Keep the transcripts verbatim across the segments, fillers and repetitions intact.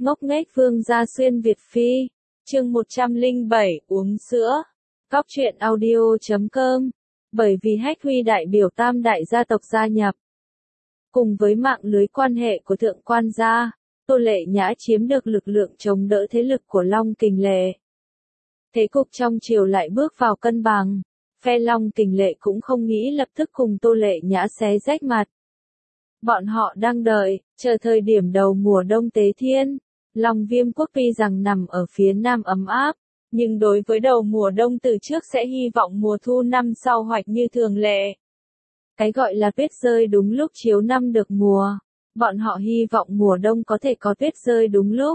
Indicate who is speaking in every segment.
Speaker 1: Ngốc nghếch Vương gia xuyên Việt Phi, chương một trăm lẻ bảy, uống sữa. Góc truyện audio chấm com. Bởi vì Hách Huy đại biểu tam đại gia tộc gia nhập. Cùng với mạng lưới quan hệ của thượng quan gia, Tô Lệ Nhã chiếm được lực lượng chống đỡ thế lực của Long Kình Lệ. Thế cục trong triều lại bước vào cân bằng, phe Long Kình Lệ cũng không nghĩ lập tức cùng Tô Lệ Nhã xé rách mặt. Bọn họ đang đợi, chờ thời điểm đầu mùa đông Tế Thiên. Long Viêm quốc tuy rằng nằm ở phía nam ấm áp, nhưng đối với đầu mùa đông từ trước sẽ hy vọng mùa thu năm sau hoạch như thường lệ. Cái gọi là tuyết rơi đúng lúc chiếu năm được mùa, bọn họ hy vọng mùa đông có thể có tuyết rơi đúng lúc.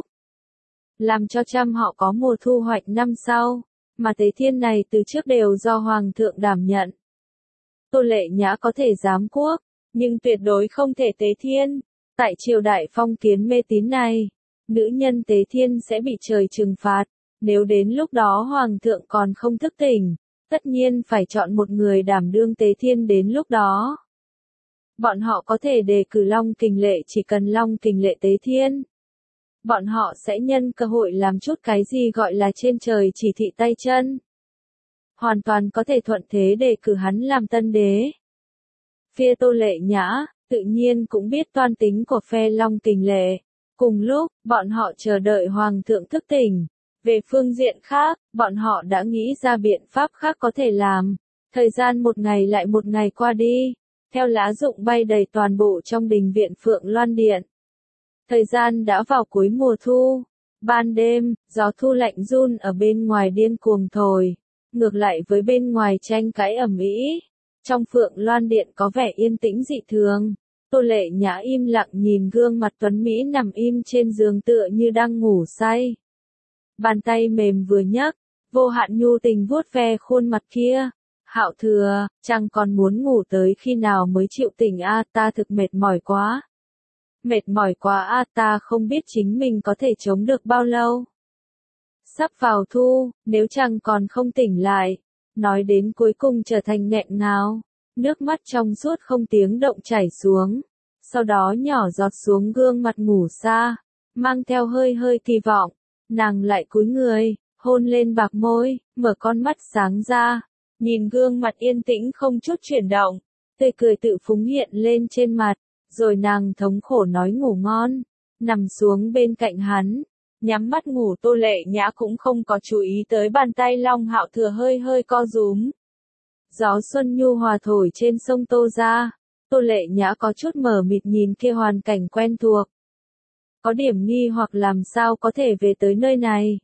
Speaker 1: Làm cho trăm họ có mùa thu hoạch năm sau, mà Tế Thiên này từ trước đều do Hoàng thượng đảm nhận. Tô Lệ Nhã có thể giám quốc, nhưng tuyệt đối không thể Tế Thiên. Tại triều đại phong kiến mê tín này, nữ nhân Tế Thiên sẽ bị trời trừng phạt, nếu đến lúc đó Hoàng thượng còn không thức tỉnh, tất nhiên phải chọn một người đảm đương Tế Thiên đến lúc đó. Bọn họ có thể đề cử Long Kình Lệ chỉ cần Long Kình Lệ Tế Thiên. Bọn họ sẽ nhân cơ hội làm chút cái gì gọi là trên trời chỉ thị tay chân. Hoàn toàn có thể thuận thế đề cử hắn làm tân đế. Phía Tô Lệ Nhã, tự nhiên cũng biết toan tính của phe Long Kình Lệ. Cùng lúc, bọn họ chờ đợi Hoàng thượng thức tỉnh. Về phương diện khác, bọn họ đã nghĩ ra biện pháp khác có thể làm. Thời gian một ngày lại một ngày qua đi, theo lá rụng bay đầy toàn bộ trong đình viện Phượng Loan Điện. Thời gian đã vào cuối mùa thu. Ban đêm, gió thu lạnh run ở bên ngoài điên cuồng thổi. Ngược lại với bên ngoài tranh cãi ầm ĩ, trong Phượng Loan Điện có vẻ yên tĩnh dị thường. Tô Lệ Nhã im lặng nhìn gương mặt tuấn Mỹ nằm im trên giường tựa như đang ngủ say. Bàn tay mềm vừa nhấc, vô hạn nhu tình vuốt ve khuôn mặt kia. Hạo Thừa, chàng còn muốn ngủ tới khi nào mới chịu tỉnh a, ta thực mệt mỏi quá. Mệt mỏi quá a, ta không biết chính mình có thể chống được bao lâu. Sắp vào thu, nếu chàng còn không tỉnh lại, nói đến cuối cùng trở thành nghẹn ngào. Nước mắt trong suốt không tiếng động chảy xuống, sau đó nhỏ giọt xuống gương mặt ngủ sa, mang theo hơi hơi kỳ vọng, nàng lại cúi người, hôn lên bạc môi, mở con mắt sáng ra, nhìn gương mặt yên tĩnh không chút chuyển động, tươi cười tự phúng hiện lên trên mặt, rồi nàng thống khổ nói ngủ ngon, nằm xuống bên cạnh hắn, nhắm mắt ngủ. Tô Lệ Nhã cũng không có chú ý tới bàn tay Long Hạo Thừa hơi hơi co rúm. Gió xuân nhu hòa thổi trên sông Tô ra, Tô Lệ Nhã có chút mờ mịt nhìn kia hoàn cảnh quen thuộc. Có điểm nghi hoặc làm sao có thể về tới nơi này.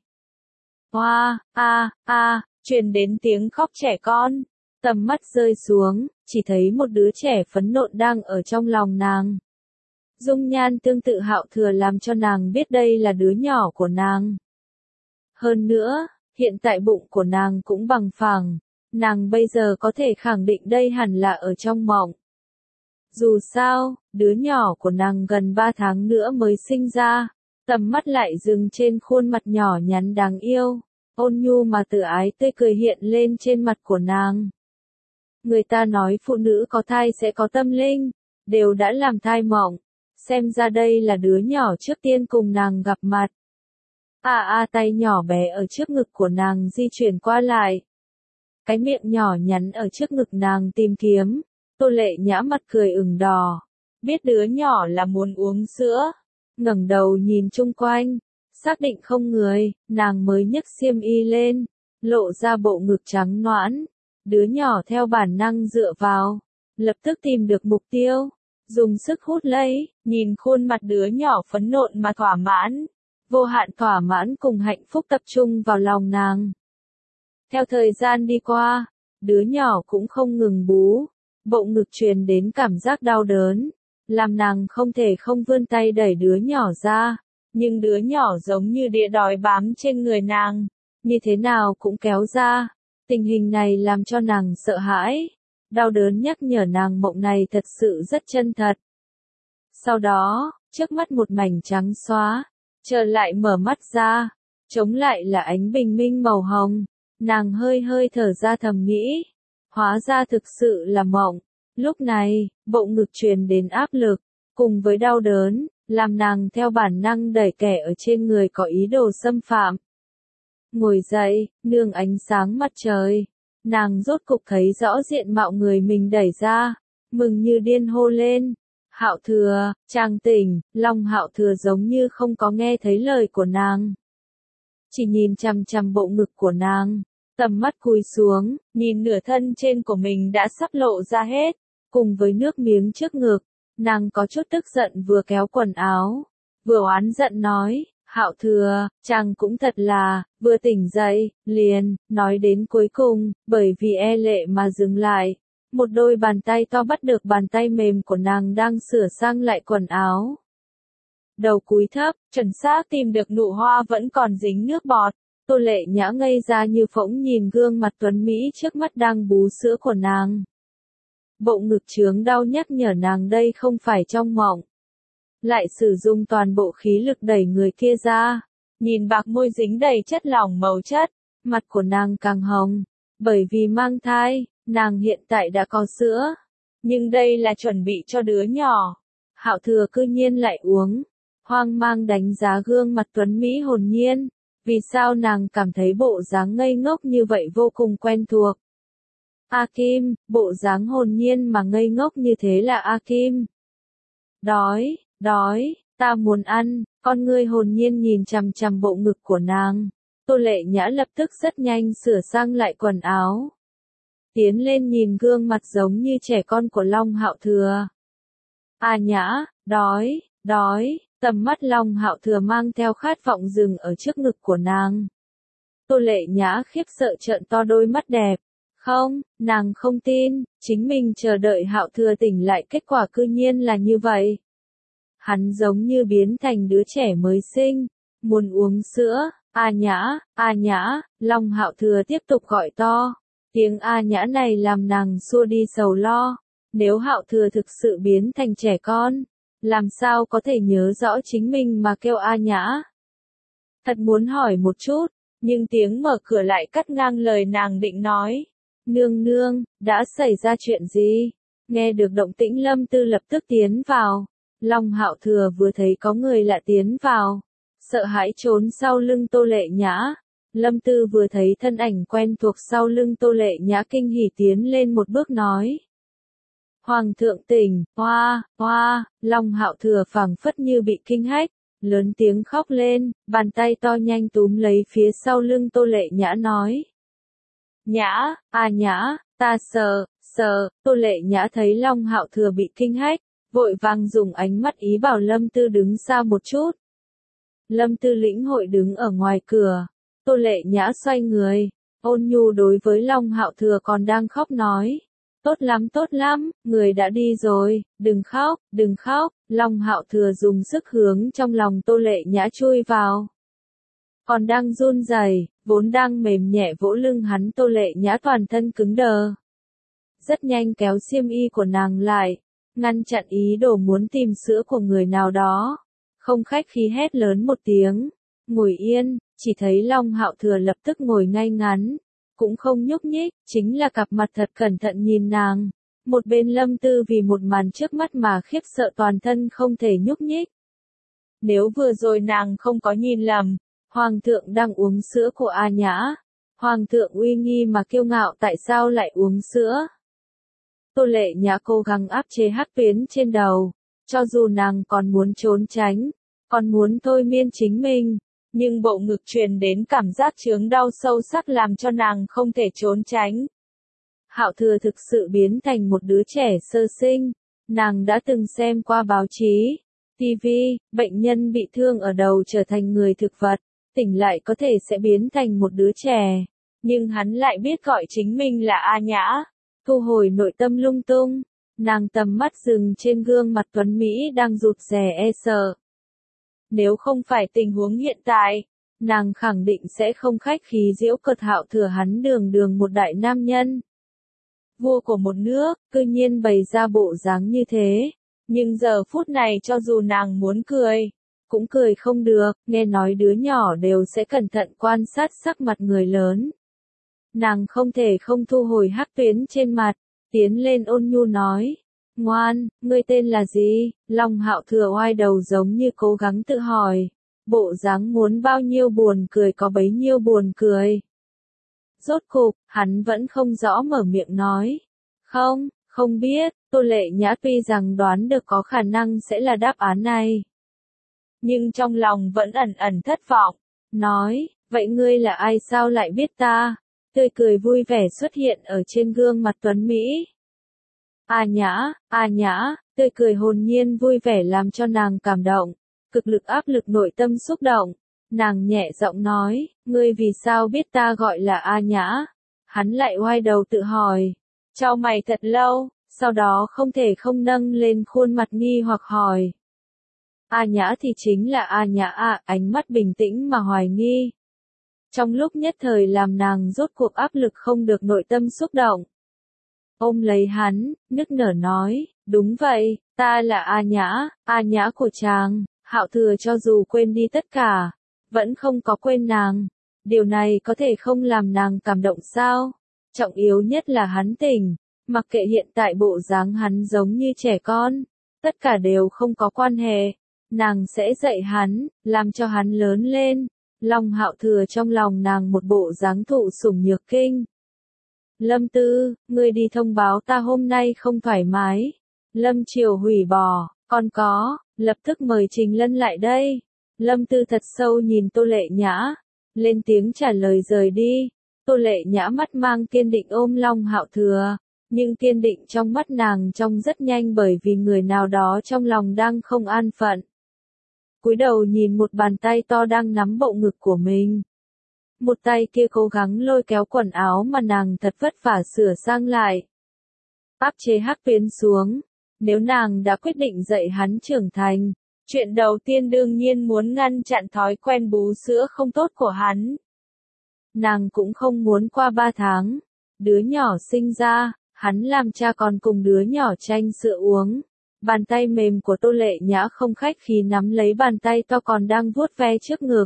Speaker 1: Hoa, a, a, truyền đến tiếng khóc trẻ con, tầm mắt rơi xuống, chỉ thấy một đứa trẻ phấn nộn đang ở trong lòng nàng. Dung nhan tương tự Hạo Thừa làm cho nàng biết đây là đứa nhỏ của nàng. Hơn nữa, hiện tại bụng của nàng cũng bằng phẳng. Nàng bây giờ có thể khẳng định đây hẳn là ở trong mộng. Dù sao, đứa nhỏ của nàng gần ba tháng nữa mới sinh ra, tầm mắt lại dừng trên khuôn mặt nhỏ nhắn đáng yêu, ôn nhu mà tự ái tươi cười hiện lên trên mặt của nàng. Người ta nói phụ nữ có thai sẽ có tâm linh, đều đã làm thai mộng, xem ra đây là đứa nhỏ trước tiên cùng nàng gặp mặt. À à, tay nhỏ bé ở trước ngực của nàng di chuyển qua lại. Cái miệng nhỏ nhắn ở trước ngực nàng tìm kiếm, Tô Lệ Nhã mặt cười ửng đỏ, biết đứa nhỏ là muốn uống sữa, ngẩng đầu nhìn chung quanh, xác định không người, nàng mới nhấc xiêm y lên, lộ ra bộ ngực trắng nõn, đứa nhỏ theo bản năng dựa vào, lập tức tìm được mục tiêu, dùng sức hút lấy, nhìn khuôn mặt đứa nhỏ phấn nộn mà thỏa mãn, vô hạn thỏa mãn cùng hạnh phúc tập trung vào lòng nàng. Theo thời gian đi qua, đứa nhỏ cũng không ngừng bú, bộ ngực truyền đến cảm giác đau đớn, làm nàng không thể không vươn tay đẩy đứa nhỏ ra, nhưng đứa nhỏ giống như đĩa đói bám trên người nàng, như thế nào cũng kéo ra. Tình hình này làm cho nàng sợ hãi, đau đớn nhắc nhở nàng mộng này thật sự rất chân thật. Sau đó, trước mắt một mảnh trắng xóa, trở lại mở mắt ra, chống lại là ánh bình minh màu hồng. Nàng hơi hơi thở ra thầm nghĩ, hóa ra thực sự là mộng. Lúc này, bộ ngực truyền đến áp lực, cùng với đau đớn, làm nàng theo bản năng đẩy kẻ ở trên người có ý đồ xâm phạm. Ngồi dậy, nương ánh sáng mặt trời, nàng rốt cục thấy rõ diện mạo người mình đẩy ra, mừng như điên hô lên. Hạo Thừa, chàng tỉnh. Long Hạo Thừa giống như không có nghe thấy lời của nàng. Chỉ nhìn chằm chằm bộ ngực của nàng, tầm mắt cúi xuống, nhìn nửa thân trên của mình đã sắp lộ ra hết, cùng với nước miếng trước ngực, nàng có chút tức giận vừa kéo quần áo, vừa oán giận nói, Hạo Thừa, chàng cũng thật là, vừa tỉnh dậy, liền, nói đến cuối cùng, bởi vì e lệ mà dừng lại. Một đôi bàn tay to bắt được bàn tay mềm của nàng đang sửa sang lại quần áo. Đầu cúi thấp, chuẩn xác tìm được nụ hoa vẫn còn dính nước bọt. Tô Lệ Nhã ngây ra như phỗng nhìn gương mặt tuấn Mỹ trước mắt đang bú sữa của nàng. Bộ ngực trướng đau nhắc nhở nàng đây không phải trong mộng. Lại sử dụng toàn bộ khí lực đẩy người kia ra. Nhìn bạc môi dính đầy chất lỏng màu chất, mặt của nàng càng hồng. Bởi vì mang thai, nàng hiện tại đã có sữa. Nhưng đây là chuẩn bị cho đứa nhỏ. Hạo Thừa cư nhiên lại uống. Hoang mang đánh giá gương mặt tuấn Mỹ hồn nhiên. Vì sao nàng cảm thấy bộ dáng ngây ngốc như vậy vô cùng quen thuộc. A Kim, bộ dáng hồn nhiên mà ngây ngốc như thế là A Kim. Đói, đói, ta muốn ăn, con ngươi hồn nhiên nhìn chằm chằm bộ ngực của nàng. Tô Lệ Nhã lập tức rất nhanh sửa sang lại quần áo. Tiến lên nhìn gương mặt giống như trẻ con của Long Hạo Thừa. A Nhã, đói, đói, tầm mắt Long Hạo Thừa mang theo khát vọng dừng ở trước ngực của nàng. Tô Lệ Nhã khiếp sợ trợn to đôi mắt đẹp. Không, nàng không tin, chính mình chờ đợi Hạo Thừa tỉnh lại kết quả cư nhiên là như vậy. Hắn giống như biến thành đứa trẻ mới sinh, muốn uống sữa. A Nhã, A Nhã, Long Hạo Thừa tiếp tục gọi to. Tiếng A Nhã này làm nàng xua đi sầu lo. Nếu Hạo Thừa thực sự biến thành trẻ con, làm sao có thể nhớ rõ chính mình mà kêu A Nhã. Thật muốn hỏi một chút, nhưng tiếng mở cửa lại cắt ngang lời nàng định nói. Nương nương, đã xảy ra chuyện gì? Nghe được động tĩnh Lâm Tư lập tức tiến vào. Long Hạo Thừa vừa thấy có người lạ tiến vào, sợ hãi trốn sau lưng Tô Lệ Nhã. Lâm Tư vừa thấy thân ảnh quen thuộc sau lưng Tô Lệ Nhã kinh hỉ tiến lên một bước nói. Hoàng thượng tỉnh, hoa, hoa, Long Hạo Thừa phảng phất như bị kinh hách, lớn tiếng khóc lên, bàn tay to nhanh túm lấy phía sau lưng Tô Lệ Nhã nói. Nhã, à Nhã, ta sợ, sợ, Tô Lệ Nhã thấy Long Hạo Thừa bị kinh hách, vội vàng dùng ánh mắt ý bảo Lâm Tư đứng xa một chút. Lâm Tư lĩnh hội đứng ở ngoài cửa, Tô Lệ Nhã xoay người, ôn nhu đối với Long Hạo Thừa còn đang khóc nói. Tốt lắm tốt lắm, người đã đi rồi, đừng khóc, đừng khóc, Long Hạo Thừa dùng sức hướng trong lòng Tô Lệ Nhã chui vào. Còn đang run rẩy, vốn đang mềm nhẹ vỗ lưng hắn Tô Lệ Nhã toàn thân cứng đờ. Rất nhanh kéo xiêm y của nàng lại, ngăn chặn ý đồ muốn tìm sữa của người nào đó. Không khách khí hét lớn một tiếng, ngồi yên, chỉ thấy Long Hạo Thừa lập tức ngồi ngay ngắn. Cũng không nhúc nhích, chính là cặp mặt thật cẩn thận nhìn nàng. Một bên Lâm Tư vì một màn trước mắt mà khiếp sợ toàn thân không thể nhúc nhích. Nếu vừa rồi nàng không có nhìn lầm, Hoàng thượng đang uống sữa của A Nhã. Hoàng thượng uy nghi mà kiêu ngạo tại sao lại uống sữa? Tô Lệ Nhã cố gắng áp chế hắc tuyến trên đầu. Cho dù nàng còn muốn trốn tránh, còn muốn thôi miên chính mình. Nhưng bộ ngực truyền đến cảm giác chướng đau sâu sắc làm cho nàng không thể trốn tránh. Hạo Thừa thực sự biến thành một đứa trẻ sơ sinh. Nàng đã từng xem qua báo chí, ti vi, bệnh nhân bị thương ở đầu trở thành người thực vật, tỉnh lại có thể sẽ biến thành một đứa trẻ. Nhưng hắn lại biết gọi chính mình là A Nhã. Thu hồi nội tâm lung tung, nàng tầm mắt dừng trên gương mặt tuấn Mỹ đang rụt rè e sợ. Nếu không phải tình huống hiện tại, nàng khẳng định sẽ không khách khí giễu cợt Hạo Thừa hắn đường đường một đại nam nhân. Vua của một nước, cư nhiên bày ra bộ dáng như thế. Nhưng giờ phút này cho dù nàng muốn cười, cũng cười không được, nghe nói đứa nhỏ đều sẽ cẩn thận quan sát sắc mặt người lớn. Nàng không thể không thu hồi hắc tuyến trên mặt, tiến lên ôn nhu nói. Ngoan, ngươi tên là gì? Long Hạo Thừa oai đầu giống như cố gắng tự hỏi. Bộ dáng muốn bao nhiêu buồn cười có bấy nhiêu buồn cười. Rốt cục, hắn vẫn không rõ mở miệng nói. Không, không biết, Tô Lệ Nhã tuy rằng đoán được có khả năng sẽ là đáp án này. Nhưng trong lòng vẫn ẩn ẩn thất vọng. Nói, vậy ngươi là ai sao lại biết ta? Tươi cười vui vẻ xuất hiện ở trên gương mặt tuấn Mỹ. A Nhã, A Nhã, tươi cười hồn nhiên vui vẻ làm cho nàng cảm động. Cực lực áp lực nội tâm xúc động. Nàng nhẹ giọng nói, ngươi vì sao biết ta gọi là A Nhã? Hắn lại oai đầu tự hỏi. Chau mày thật lâu, sau đó không thể không nâng lên khuôn mặt nghi hoặc hỏi. A Nhã thì chính là A Nhã à, ánh mắt bình tĩnh mà hoài nghi. Trong lúc nhất thời làm nàng rốt cuộc áp lực không được nội tâm xúc động. Ôm lấy hắn, nức nở nói, đúng vậy, ta là A Nhã, A Nhã của chàng. Hạo Thừa cho dù quên đi tất cả, vẫn không có quên nàng. Điều này có thể không làm nàng cảm động sao? Trọng yếu nhất là hắn tỉnh, mặc kệ hiện tại bộ dáng hắn giống như trẻ con, tất cả đều không có quan hệ. Nàng sẽ dạy hắn, làm cho hắn lớn lên. Long Hạo Thừa trong lòng nàng một bộ dáng thụ sủng nhược kinh. Lâm Tư, ngươi đi thông báo ta hôm nay không thoải mái. Lâm Triều hủy bỏ, còn có, lập tức mời Trình Lân lại đây. Lâm Tư thật sâu nhìn Tô Lệ Nhã, lên tiếng trả lời rời đi. Tô Lệ Nhã mắt mang kiên định ôm Long Hạo Thừa, nhưng kiên định trong mắt nàng trông rất nhanh bởi vì người nào đó trong lòng đang không an phận. Cúi đầu nhìn một bàn tay to đang nắm bộ ngực của mình. Một tay kia cố gắng lôi kéo quần áo mà nàng thật vất vả sửa sang lại. Áp chế hắc tuyến xuống. Nếu nàng đã quyết định dạy hắn trưởng thành, chuyện đầu tiên đương nhiên muốn ngăn chặn thói quen bú sữa không tốt của hắn. Nàng cũng không muốn qua ba tháng, đứa nhỏ sinh ra, hắn làm cha còn cùng đứa nhỏ tranh sữa uống. Bàn tay mềm của Tô Lệ Nhã không khách khí nắm lấy bàn tay to còn đang vuốt ve trước ngực.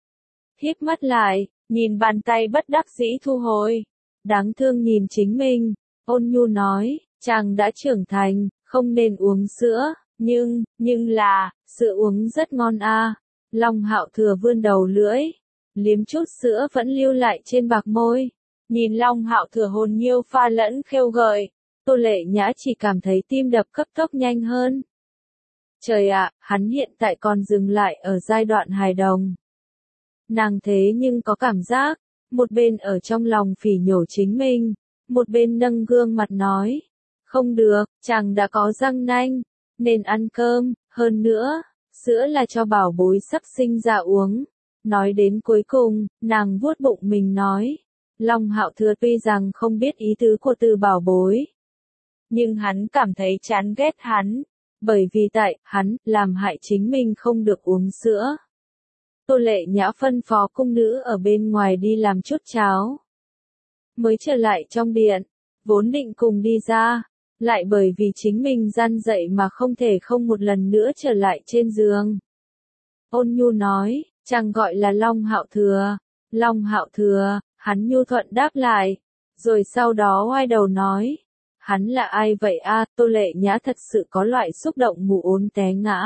Speaker 1: Híp mắt lại, nhìn bàn tay bất đắc dĩ thu hồi. Đáng thương nhìn chính mình, ôn nhu nói, chàng đã trưởng thành, không nên uống sữa, nhưng, nhưng là, sữa uống rất ngon a. Long Hạo Thừa vươn đầu lưỡi, liếm chút sữa vẫn lưu lại trên bạc môi. Nhìn Long Hạo Thừa hồn nhiêu pha lẫn khêu gợi, Tô Lệ Nhã chỉ cảm thấy tim đập cấp tốc nhanh hơn. Trời ạ, hắn hiện tại còn dừng lại ở giai đoạn hài đồng. Nàng thế nhưng có cảm giác, một bên ở trong lòng phỉ nhổ chính mình, một bên nâng gương mặt nói. Không được, chàng đã có răng nanh, nên ăn cơm, hơn nữa, sữa là cho bảo bối sắp sinh ra uống. Nói đến cuối cùng, nàng vuốt bụng mình nói. Long Hạo Thừa tuy rằng không biết ý tứ của từ bảo bối, nhưng hắn cảm thấy chán ghét hắn, bởi vì tại, hắn, làm hại chính mình không được uống sữa. Tô Lệ Nhã phân phó cung nữ ở bên ngoài đi làm chút cháo. Mới trở lại trong điện, vốn định cùng đi ra, lại bởi vì chính mình gian dậy mà không thể không một lần nữa trở lại trên giường. Ôn nhu nói, chàng gọi là Long Hạo Thừa. Long Hạo Thừa, hắn nhu thuận đáp lại, rồi sau đó oai đầu nói. Hắn là ai vậy a? Tô Lệ Nhã thật sự có loại xúc động mù ốn té ngã.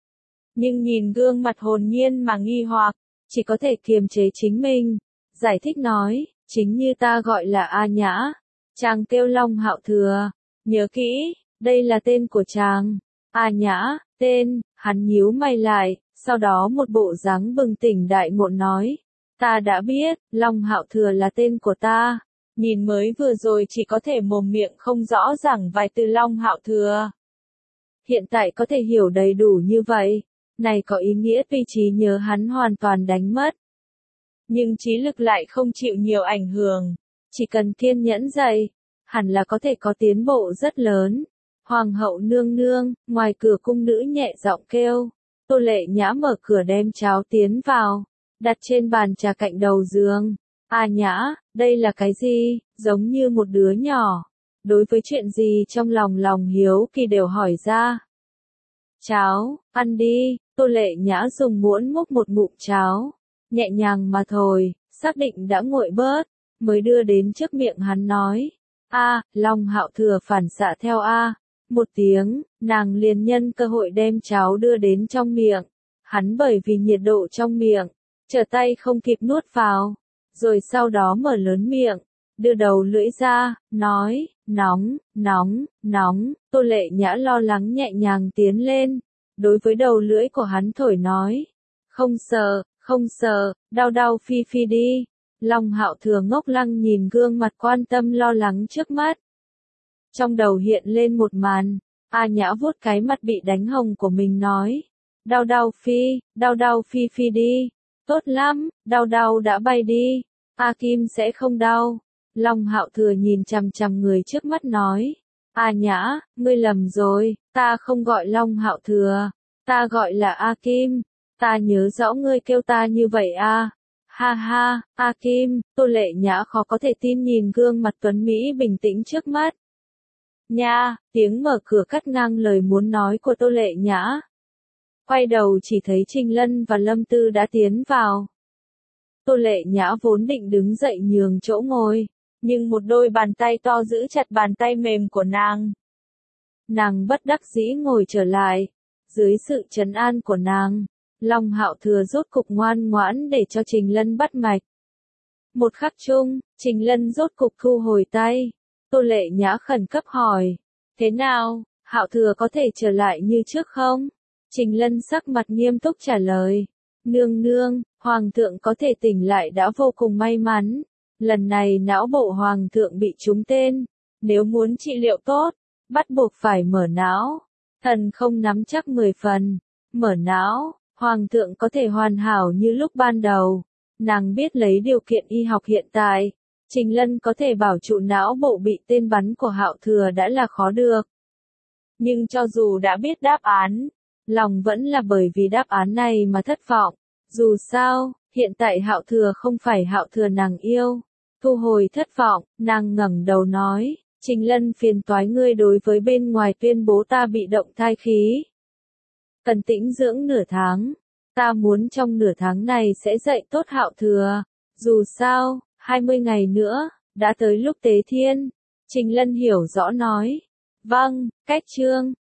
Speaker 1: Nhưng nhìn gương mặt hồn nhiên mà nghi hoặc, chỉ có thể kiềm chế chính mình. Giải thích nói, chính như ta gọi là A Nhã. Chàng kêu Long Hạo Thừa. Nhớ kỹ, đây là tên của chàng. A Nhã, tên, hắn nhíu mày lại, sau đó một bộ dáng bừng tỉnh đại ngộ nói. Ta đã biết, Long Hạo Thừa là tên của ta. Nhìn mới vừa rồi chỉ có thể mồm miệng không rõ ràng vài từ Long Hạo Thừa. Hiện tại có thể hiểu đầy đủ như vậy, này có ý nghĩa tuy trí nhớ hắn hoàn toàn đánh mất. Nhưng trí lực lại không chịu nhiều ảnh hưởng, chỉ cần kiên nhẫn dạy, hẳn là có thể có tiến bộ rất lớn. Hoàng hậu nương nương, ngoài cửa cung nữ nhẹ giọng kêu. Tô Lệ Nhã mở cửa đem cháo tiến vào, đặt trên bàn trà cạnh đầu giường. A Nhã, đây là cái gì? Giống như một đứa nhỏ. Đối với chuyện gì trong lòng lòng hiếu kỳ đều hỏi ra. Cháo, ăn đi. Tô Lệ Nhã dùng muỗng múc một ngụm cháo, nhẹ nhàng mà thổi, xác định đã nguội bớt, mới đưa đến trước miệng hắn nói. A, Long Hạo Thừa phản xạ theo A. Một tiếng, nàng liền nhân cơ hội đem cháo đưa đến trong miệng. Hắn bởi vì nhiệt độ trong miệng, trở tay không kịp nuốt vào, rồi sau đó mở lớn miệng, đưa đầu lưỡi ra, nói, nóng, nóng, nóng. Tô Lệ Nhã lo lắng nhẹ nhàng tiến lên, đối với đầu lưỡi của hắn thổi nói, không sợ, không sợ, đau đau phi phi đi. Long Hạo Thừa ngốc lăng nhìn gương mặt quan tâm lo lắng trước mắt. Trong đầu hiện lên một màn, A Nhã vuốt cái mặt bị đánh hồng của mình nói, đau đau phi, đau đau phi phi đi, tốt lắm, đau đau đã bay đi, A Kim sẽ không đau. Long Hạo Thừa nhìn chằm chằm người trước mắt nói, A Nhã, ngươi lầm rồi, ta không gọi Long Hạo Thừa, ta gọi là A Kim, ta nhớ rõ ngươi kêu ta như vậy a. Ha ha, A Kim. Tô Lệ Nhã khó có thể tin nhìn gương mặt tuấn Mỹ bình tĩnh trước mắt. Nha, tiếng mở cửa cắt ngang lời muốn nói của Tô Lệ Nhã. Quay đầu chỉ thấy Trình Lân và Lâm Tư đã tiến vào. Tô Lệ Nhã vốn định đứng dậy nhường chỗ ngồi, nhưng một đôi bàn tay to giữ chặt bàn tay mềm của nàng. Nàng bất đắc dĩ ngồi trở lại. Dưới sự trấn an của nàng, Long Hạo Thừa rốt cục ngoan ngoãn để cho Trình Lân bắt mạch. Một khắc chung, Trình Lân rốt cục thu hồi tay. Tô Lệ Nhã khẩn cấp hỏi, thế nào, Hạo Thừa có thể trở lại như trước không? Trình Lân sắc mặt nghiêm túc trả lời, nương nương, Hoàng thượng có thể tỉnh lại đã vô cùng may mắn. Lần này não bộ Hoàng thượng bị trúng tên, nếu muốn trị liệu tốt, bắt buộc phải mở não. Thần không nắm chắc mười phần, mở não, Hoàng thượng có thể hoàn hảo như lúc ban đầu. Nàng biết lấy điều kiện y học hiện tại, Trình Lân có thể bảo trụ não bộ bị tên bắn của Hạo Thừa đã là khó được. Nhưng cho dù đã biết đáp án, lòng vẫn là bởi vì đáp án này mà thất vọng. Dù sao, hiện tại Hạo Thừa không phải Hạo Thừa nàng yêu. Thu hồi thất vọng, nàng ngẩng đầu nói, Trình Lân phiền toái ngươi đối với bên ngoài tuyên bố ta bị động thai khí. Cần tĩnh dưỡng nửa tháng. Ta muốn trong nửa tháng này sẽ dạy tốt Hạo Thừa. Dù sao, hai mươi ngày nữa, đã tới lúc tế thiên. Trình Lân hiểu rõ nói. Vâng, cách chương.